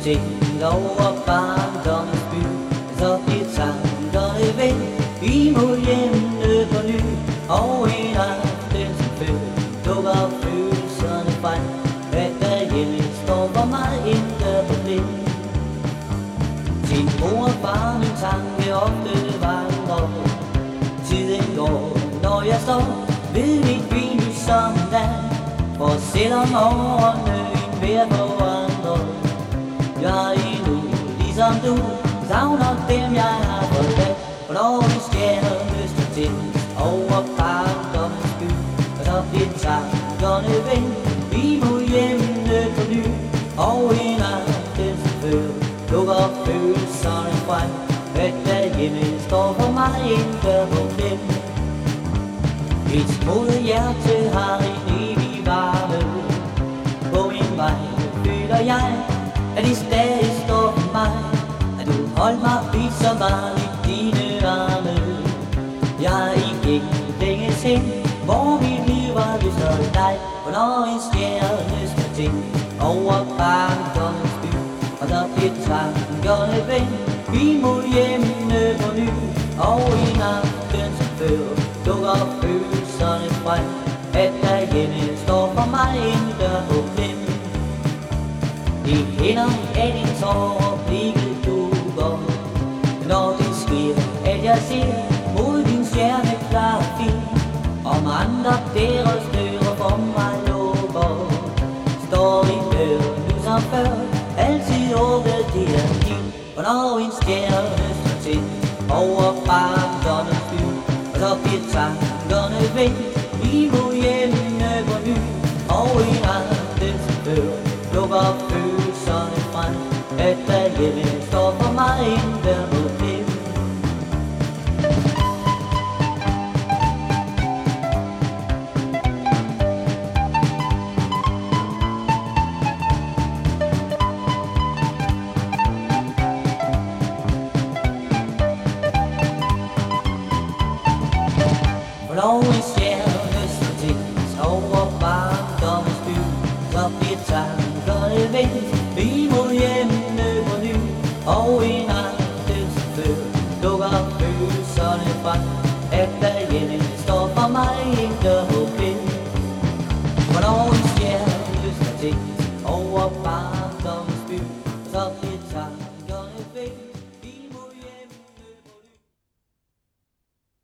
ting over barndommens by. Så bliver tankerne vendt imod hjemme på ny. Og en aften som før dukker følelserne frem. At derhjemme står for mig intet problem. Til mor og far min tanke ofte vandrer. Tiden går, når jeg står ved mit vindue som land. For selvom årene hver forandret, jeg endnu ligesom du savner dem jeg har forladt. For når vi skærmes der tændes over barndommens by, og så bliver tankerne vendt imod hjemme på ny. Og en aften som før lukker følelserne frem. At derhjemme står for mig intet problem. Mit modne hjerte har en evig varme. På min vej føler jeg, at det stadig står for mig. At du holdt mig fint så varm i dine arme. Jeg gik længe hen, hvor mit liv var lyst og dig. For når en stjerne skal tændes over barndommens by, og der bliver tankerne vendt imod hjemme på ny. Og en aften som før dukker følelserne frem. At derhjemme står for mig intet problem. Det hænder af din tårer blikket dukker, når det sker at jeg ser mod din stjerne klare fin. Om andre deres døre for mig lukker, står i døren nu som før, altid åbnet det er din. For når en stjerne står til over barndommens by, og så bliver tankerne vendt imod hjemme på ny. Og en aften som før lukker følelserne frem. At derhjemme står for mig intet problem. For når en stjerne står tændes over barndommens by, så bliver tankerne vendt imod hjemme på ny. Og en aften som før dukker følelserne frem. At derhjemme